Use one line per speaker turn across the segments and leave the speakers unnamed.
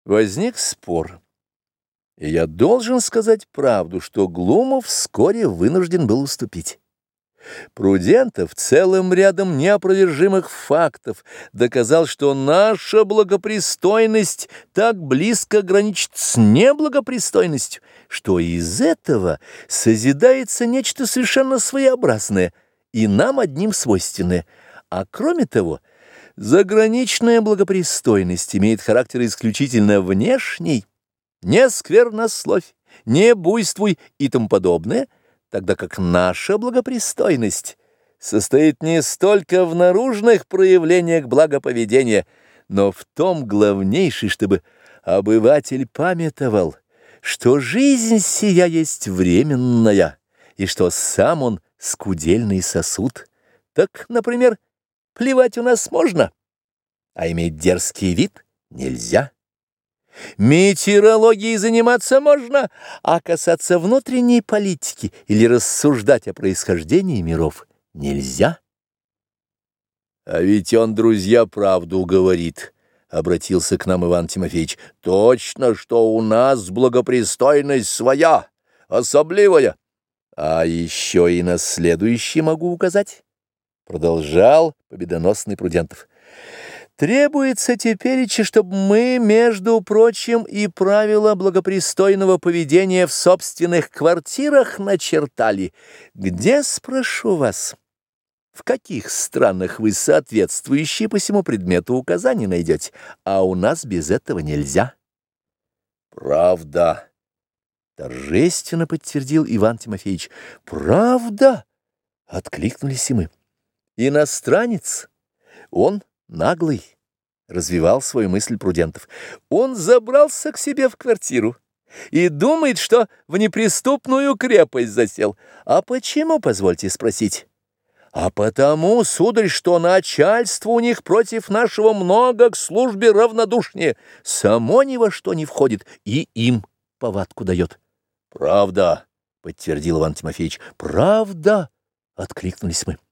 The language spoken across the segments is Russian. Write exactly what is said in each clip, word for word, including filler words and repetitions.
Возник спор, и я должен сказать правду, что Глумов вскоре вынужден был уступить. Прудентов целым рядом неопровержимых фактов доказал, что наша благопристойность так близко граничит с неблагопристойностью, что из этого созидается нечто совершенно своеобразное и нам одним свойственное, а кроме того, заграничная благопристойность имеет характер исключительно внешний, не сквернословь, не буйствуй и тому подобное, тогда как наша благопристойность состоит не столько в наружных проявлениях благоповедения, но в том главнейшей, чтобы обыватель памятовал, что жизнь сия есть временная, и что сам он скудельный сосуд. Так, например, плевать у нас можно, а иметь дерзкий вид нельзя. Метеорологией заниматься можно, а касаться внутренней политики или рассуждать о происхождении миров нельзя. — А ведь он, друзья, правду говорит, — обратился к нам Иван Тимофеевич. — Точно, что у нас благопристойность своя, особливая. — А еще и на следующее могу указать, — продолжал победоносный Прудентов. Требуется тепереча, чтобы мы, между прочим, и правила благопристойного поведения в собственных квартирах начертали. Где, спрошу вас, в каких странах вы соответствующие по всему предмету указания найдете, а у нас без этого нельзя? Правда, торжественно подтвердил Иван Тимофеевич. Правда, откликнулись и мы. Иностранец, он наглый, развивал свою мысль Прудентов. Он забрался к себе в квартиру и думает, что в неприступную крепость засел. А почему, позвольте спросить? А потому, сударь, что начальство у них против нашего много к службе равнодушнее, само ни во что не входит и им повадку дает. Правда, подтвердил Иван Тимофеевич. Правда, откликнулись мы.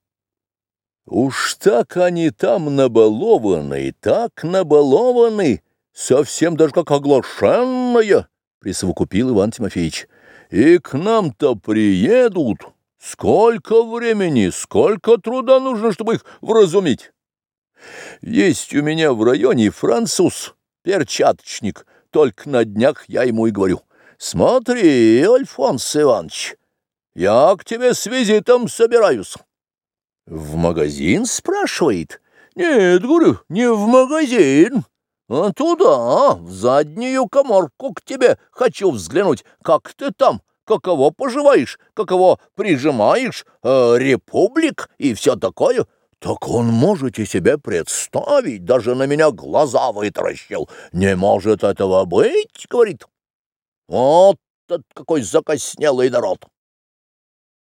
Уж так они там набалованы, так набалованы, совсем даже как оглашенные, присовокупил Иван Тимофеевич. И к нам-то приедут. Сколько времени, сколько труда нужно, чтобы их вразумить. Есть у меня в районе француз, перчаточник, только на днях я ему и говорю. Смотри, Альфонс Иванович, я к тебе с визитом собираюсь. В магазин, спрашивает? Нет, говорю, не в магазин, а туда, в заднюю каморку к тебе хочу взглянуть, как ты там, каково поживаешь, каково прижимаешь, э, республик и все такое. Так он, можете себе представить, даже на меня глаза вытаращил. Не может этого быть, говорит. Вот какой закоснелый народ.